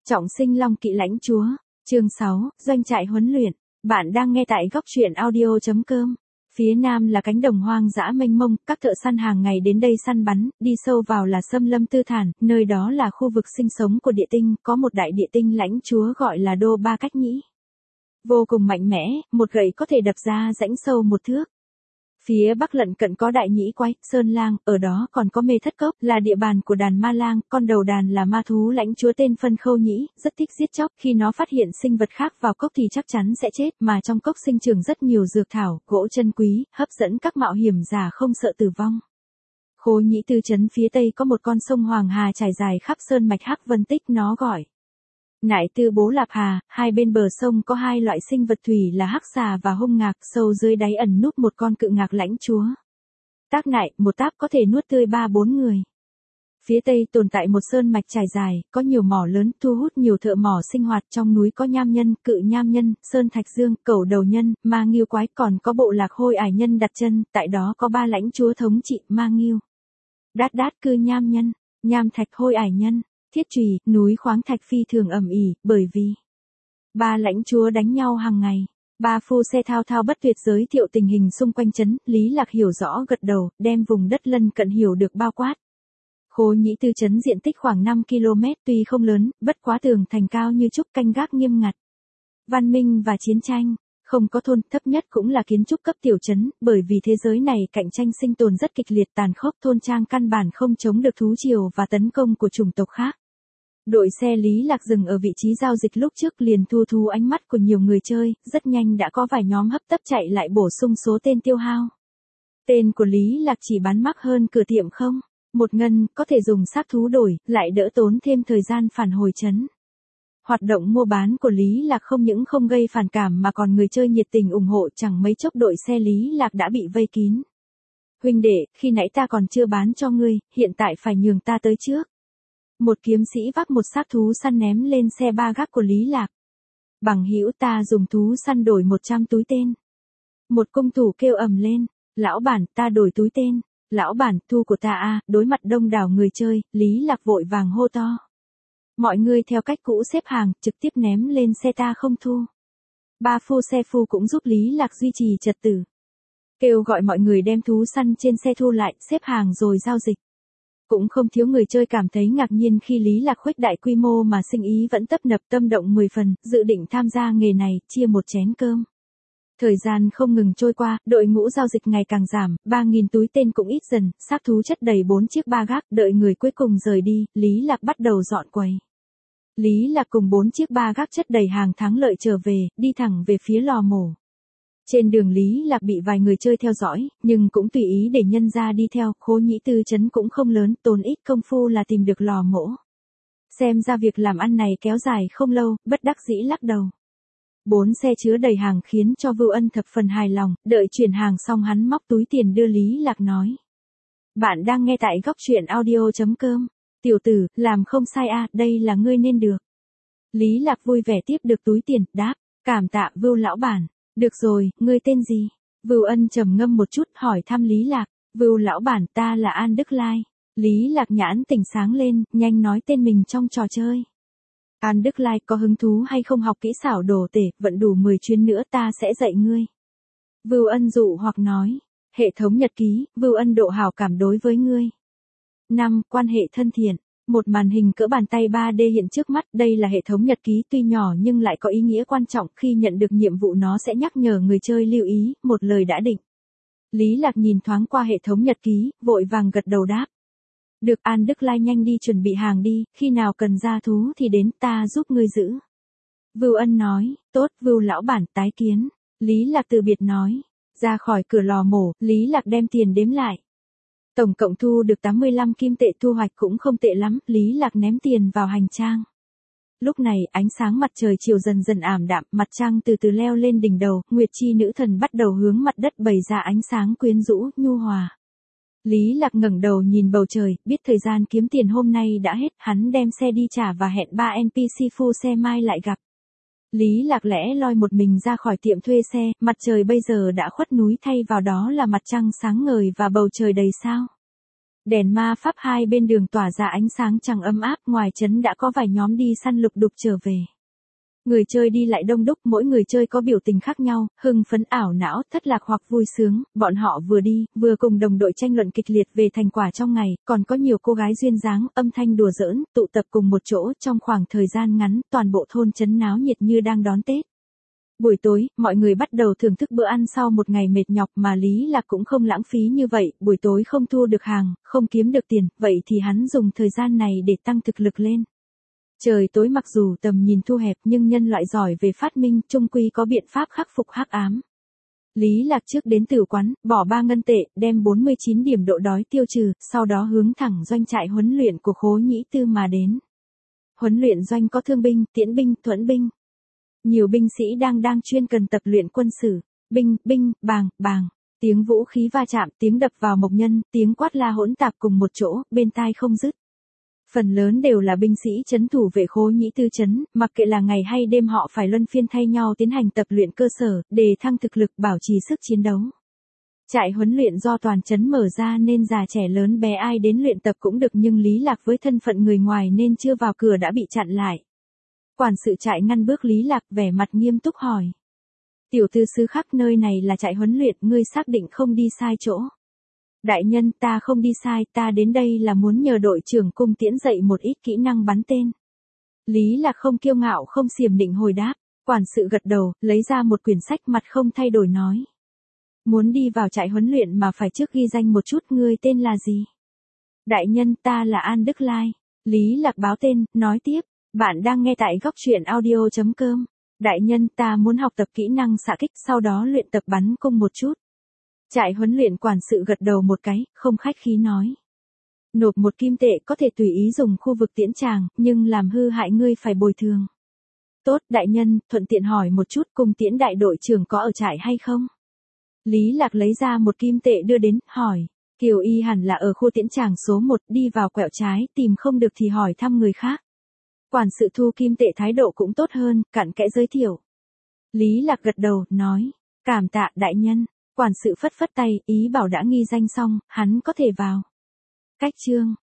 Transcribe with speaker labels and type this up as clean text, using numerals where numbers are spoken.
Speaker 1: Trọng sinh Long Kỵ lãnh chúa, chương 6, doanh trại huấn luyện. Bạn đang nghe tại góc truyện audio.com. Phía nam là cánh đồng hoang dã mênh mông, các thợ săn hàng ngày đến đây săn bắn, đi sâu vào là xâm lâm tư thản, nơi đó là khu vực sinh sống của địa tinh, có một đại địa tinh lãnh chúa gọi là Đô Ba Cách Nhĩ. Vô cùng mạnh mẽ, một gậy có thể đập ra rãnh sâu 1 thước. Phía bắc lận cận có đại nhĩ quái, sơn lang, ở đó còn có mê thất cốc, là địa bàn của đàn ma lang, con đầu đàn là ma thú lãnh chúa tên Phân Khâu Nhĩ, rất thích giết chóc, khi nó phát hiện sinh vật khác vào cốc thì chắc chắn sẽ chết, mà trong cốc sinh trưởng rất nhiều dược thảo, gỗ chân quý, hấp dẫn các mạo hiểm giả không sợ tử vong. Khố Nhĩ Tư trấn phía tây có một con sông Hoàng Hà trải dài khắp sơn mạch Hắc Vân Tích, nó gọi Nại Tư Bố Lạp Hà, hai bên bờ sông có 2 loại sinh vật thủy là hắc xà và hung ngạc, sâu dưới đáy ẩn núp một con cự ngạc lãnh chúa. Tác nại, một táp có thể nuốt tươi 3-4 người. Phía tây tồn tại một sơn mạch trải dài, có nhiều mỏ lớn, thu hút nhiều thợ mỏ sinh hoạt, trong núi có nham nhân, cự nham nhân, sơn thạch dương, cẩu đầu nhân, ma nghiêu quái, còn có bộ lạc hôi ải nhân đặt chân, tại đó có 3 lãnh chúa thống trị, ma nghiêu, đát đát cư nham nhân, nham thạch hôi ải nhân. Thiết Trùy, núi khoáng thạch phi thường ẩm ỉ, bởi vì 3 lãnh chúa đánh nhau hàng ngày. 3 phu xe thao thao bất tuyệt giới thiệu tình hình xung quanh trấn, Lý Lạc hiểu rõ gật đầu, đem vùng đất lân cận hiểu được bao quát. Khố Nhĩ Tư trấn diện tích khoảng 5 km, tuy không lớn, bất quá tường thành cao như trúc, canh gác nghiêm ngặt. Văn minh và chiến tranh, không có thôn, thấp nhất cũng là kiến trúc cấp tiểu trấn, bởi vì thế giới này cạnh tranh sinh tồn rất kịch liệt, tàn khốc, thôn trang căn bản không chống được thú triều và tấn công của chủng tộc khác. Đội xe Lý Lạc dừng ở vị trí giao dịch lúc trước liền thu thú ánh mắt của nhiều người chơi, rất nhanh đã có vài nhóm hấp tấp chạy lại bổ sung số tên tiêu hao. Tên của Lý Lạc chỉ bán mắc hơn cửa tiệm không? 1 ngân, có thể dùng xác thú đổi, lại đỡ tốn thêm thời gian phản hồi trấn. Hoạt động mua bán của Lý Lạc không những không gây phản cảm mà còn người chơi nhiệt tình ủng hộ, chẳng mấy chốc đội xe Lý Lạc đã bị vây kín. Huynh đệ, khi nãy ta còn chưa bán cho ngươi, hiện tại phải nhường ta tới trước. Một kiếm sĩ vác một xác thú săn ném lên xe ba gác của Lý Lạc. Bằng hữu, ta dùng thú săn đổi 100 túi tên. Một cung thủ kêu ầm lên, lão bản, ta đổi túi tên. Lão bản, thu của ta a. Đối mặt đông đảo người chơi, Lý Lạc vội vàng hô to. Mọi người theo cách cũ xếp hàng, trực tiếp ném lên xe, ta không thu. 3 phu xe phu cũng giúp Lý Lạc duy trì trật tự. Kêu gọi mọi người đem thú săn trên xe thu lại, xếp hàng rồi giao dịch. Cũng không thiếu người chơi cảm thấy ngạc nhiên khi Lý Lạc khuếch đại quy mô mà sinh ý vẫn tấp nập, tâm động 10 phần, dự định tham gia nghề này, chia một chén cơm. Thời gian không ngừng trôi qua, đội ngũ giao dịch ngày càng giảm, 3.000 túi tên cũng ít dần, xác thú chất đầy 4 chiếc ba gác, đợi người cuối cùng rời đi, Lý Lạc bắt đầu dọn quầy. Lý Lạc cùng 4 chiếc ba gác chất đầy hàng thắng lợi trở về, đi thẳng về phía lò mổ. Trên đường Lý Lạc bị vài người chơi theo dõi, nhưng cũng tùy ý để nhân ra đi theo, Khố Nhĩ Tư trấn cũng không lớn, tốn ít công phu là tìm được lò mổ. Xem ra việc làm ăn này kéo dài không lâu, bất đắc dĩ lắc đầu. 4 xe chứa đầy hàng khiến cho Vưu Ân thập phần hài lòng, đợi chuyển hàng xong hắn móc túi tiền đưa Lý Lạc nói. Bạn đang nghe tại góc truyện audio.com. Tiểu tử, làm không sai a, đây là ngươi nên được. Lý Lạc vui vẻ tiếp được túi tiền, đáp, cảm tạ Vưu lão bản. Được rồi, ngươi tên gì? Vưu Ân trầm ngâm một chút hỏi thăm Lý Lạc. Vưu lão bản, ta là An Đức Lai. Lý Lạc nhãn tỉnh sáng lên, nhanh nói tên mình trong trò chơi. An Đức Lai, có hứng thú hay không học kỹ xảo đồ tể, vận đủ 10 chuyến nữa ta sẽ dạy ngươi. Vưu Ân dụ hoặc nói. Hệ thống nhật ký, Vưu Ân độ hảo cảm đối với ngươi. 5. Quan hệ thân thiện. Một màn hình cỡ bàn tay 3D hiện trước mắt, đây là hệ thống nhật ký tuy nhỏ nhưng lại có ý nghĩa quan trọng, khi nhận được nhiệm vụ nó sẽ nhắc nhở người chơi lưu ý, một lời đã định. Lý Lạc nhìn thoáng qua hệ thống nhật ký, vội vàng gật đầu đáp. Được, An Đức Lai nhanh đi chuẩn bị hàng đi, khi nào cần ra thú thì đến, ta giúp ngươi giữ. Vưu Ân nói, tốt, Vưu lão bản, tái kiến. Lý Lạc từ biệt nói, ra khỏi cửa lò mổ, Lý Lạc đem tiền đếm lại. Tổng cộng thu được 85 kim tệ, thu hoạch cũng không tệ lắm, Lý Lạc ném tiền vào hành trang. Lúc này, ánh sáng mặt trời chiều dần dần ảm đạm, mặt trăng từ từ leo lên đỉnh đầu, Nguyệt Chi nữ thần bắt đầu hướng mặt đất bày ra ánh sáng quyến rũ, nhu hòa. Lý Lạc ngẩng đầu nhìn bầu trời, biết thời gian kiếm tiền hôm nay đã hết, hắn đem xe đi trả và hẹn 3 NPC phu xe mai lại gặp. Lý Lạc lẽ loi một mình ra khỏi tiệm thuê xe, mặt trời bây giờ đã khuất núi, thay vào đó là mặt trăng sáng ngời và bầu trời đầy sao. Đèn ma pháp hai bên đường tỏa ra ánh sáng trăng ấm áp, ngoài trấn đã có vài nhóm đi săn lục đục trở về. Người chơi đi lại đông đúc, mỗi người chơi có biểu tình khác nhau, hưng phấn ảo não, thất lạc hoặc vui sướng, bọn họ vừa đi, vừa cùng đồng đội tranh luận kịch liệt về thành quả trong ngày, còn có nhiều cô gái duyên dáng, âm thanh đùa giỡn, tụ tập cùng một chỗ, trong khoảng thời gian ngắn, toàn bộ thôn trấn náo nhiệt như đang đón Tết. Buổi tối, mọi người bắt đầu thưởng thức bữa ăn sau một ngày mệt nhọc mà Lý Lạc cũng không lãng phí như vậy, buổi tối không thu được hàng, không kiếm được tiền, vậy thì hắn dùng thời gian này để tăng thực lực lên. Trời tối mặc dù tầm nhìn thu hẹp nhưng nhân loại giỏi về phát minh, chung quy có biện pháp khắc phục hắc ám. Lý Lạc trước đến tử quán, bỏ 3 ngân tệ, đem 49 điểm độ đói tiêu trừ, sau đó hướng thẳng doanh trại huấn luyện của Khố Nhĩ Tư mà đến. Huấn luyện doanh có thương binh, tiễn binh, thuẫn binh. Nhiều binh sĩ đang chuyên cần tập luyện quân sự. Binh, bàng. Tiếng vũ khí va chạm, tiếng đập vào mộc nhân, tiếng quát la hỗn tạp cùng một chỗ, bên tai không dứt. Phần lớn đều là binh sĩ trấn thủ vệ Khố Nhĩ Tư trấn, mặc kệ là ngày hay đêm họ phải luân phiên thay nhau tiến hành tập luyện cơ sở, để thăng thực lực bảo trì sức chiến đấu. Trại huấn luyện do toàn trấn mở ra nên già trẻ lớn bé ai đến luyện tập cũng được, nhưng Lý Lạc với thân phận người ngoài nên chưa vào cửa đã bị chặn lại. Quản sự trại ngăn bước Lý Lạc, vẻ mặt nghiêm túc hỏi. Tiểu thư sứ khắc, nơi này là trại huấn luyện, ngươi xác định không đi sai chỗ? Đại nhân, ta không đi sai, ta đến đây là muốn nhờ đội trưởng cung tiễn dạy một ít kỹ năng bắn tên. Lý Lạc không kiêu ngạo không xiểm định hồi đáp, quản sự gật đầu, lấy ra một quyển sách, mặt không thay đổi nói. Muốn đi vào trại huấn luyện mà phải trước ghi danh một chút, ngươi tên là gì? Đại nhân, ta là An Đức Lai. Lý Lạc báo tên, nói tiếp, bạn đang nghe tại góc truyện audio.com. Đại nhân, ta muốn học tập kỹ năng xạ kích, sau đó luyện tập bắn cung một chút. Trại huấn luyện quản sự gật đầu một cái, không khách khí nói. Nộp 1 kim tệ, có thể tùy ý dùng khu vực tiễn tràng, nhưng làm hư hại ngươi phải bồi thường. Tốt, đại nhân, thuận tiện hỏi một chút, cung tiễn đại đội trưởng có ở trại hay không? Lý Lạc lấy ra 1 kim tệ đưa đến, hỏi. Kiều Y hẳn là ở khu tiễn tràng số 1, đi vào quẹo trái, tìm không được thì hỏi thăm người khác. Quản sự thu kim tệ thái độ cũng tốt hơn, cặn kẽ giới thiệu. Lý Lạc gật đầu, nói. Cảm tạ đại nhân. Quản sự phất phất tay, ý bảo đã ghi danh xong, hắn có thể vào. Cách chương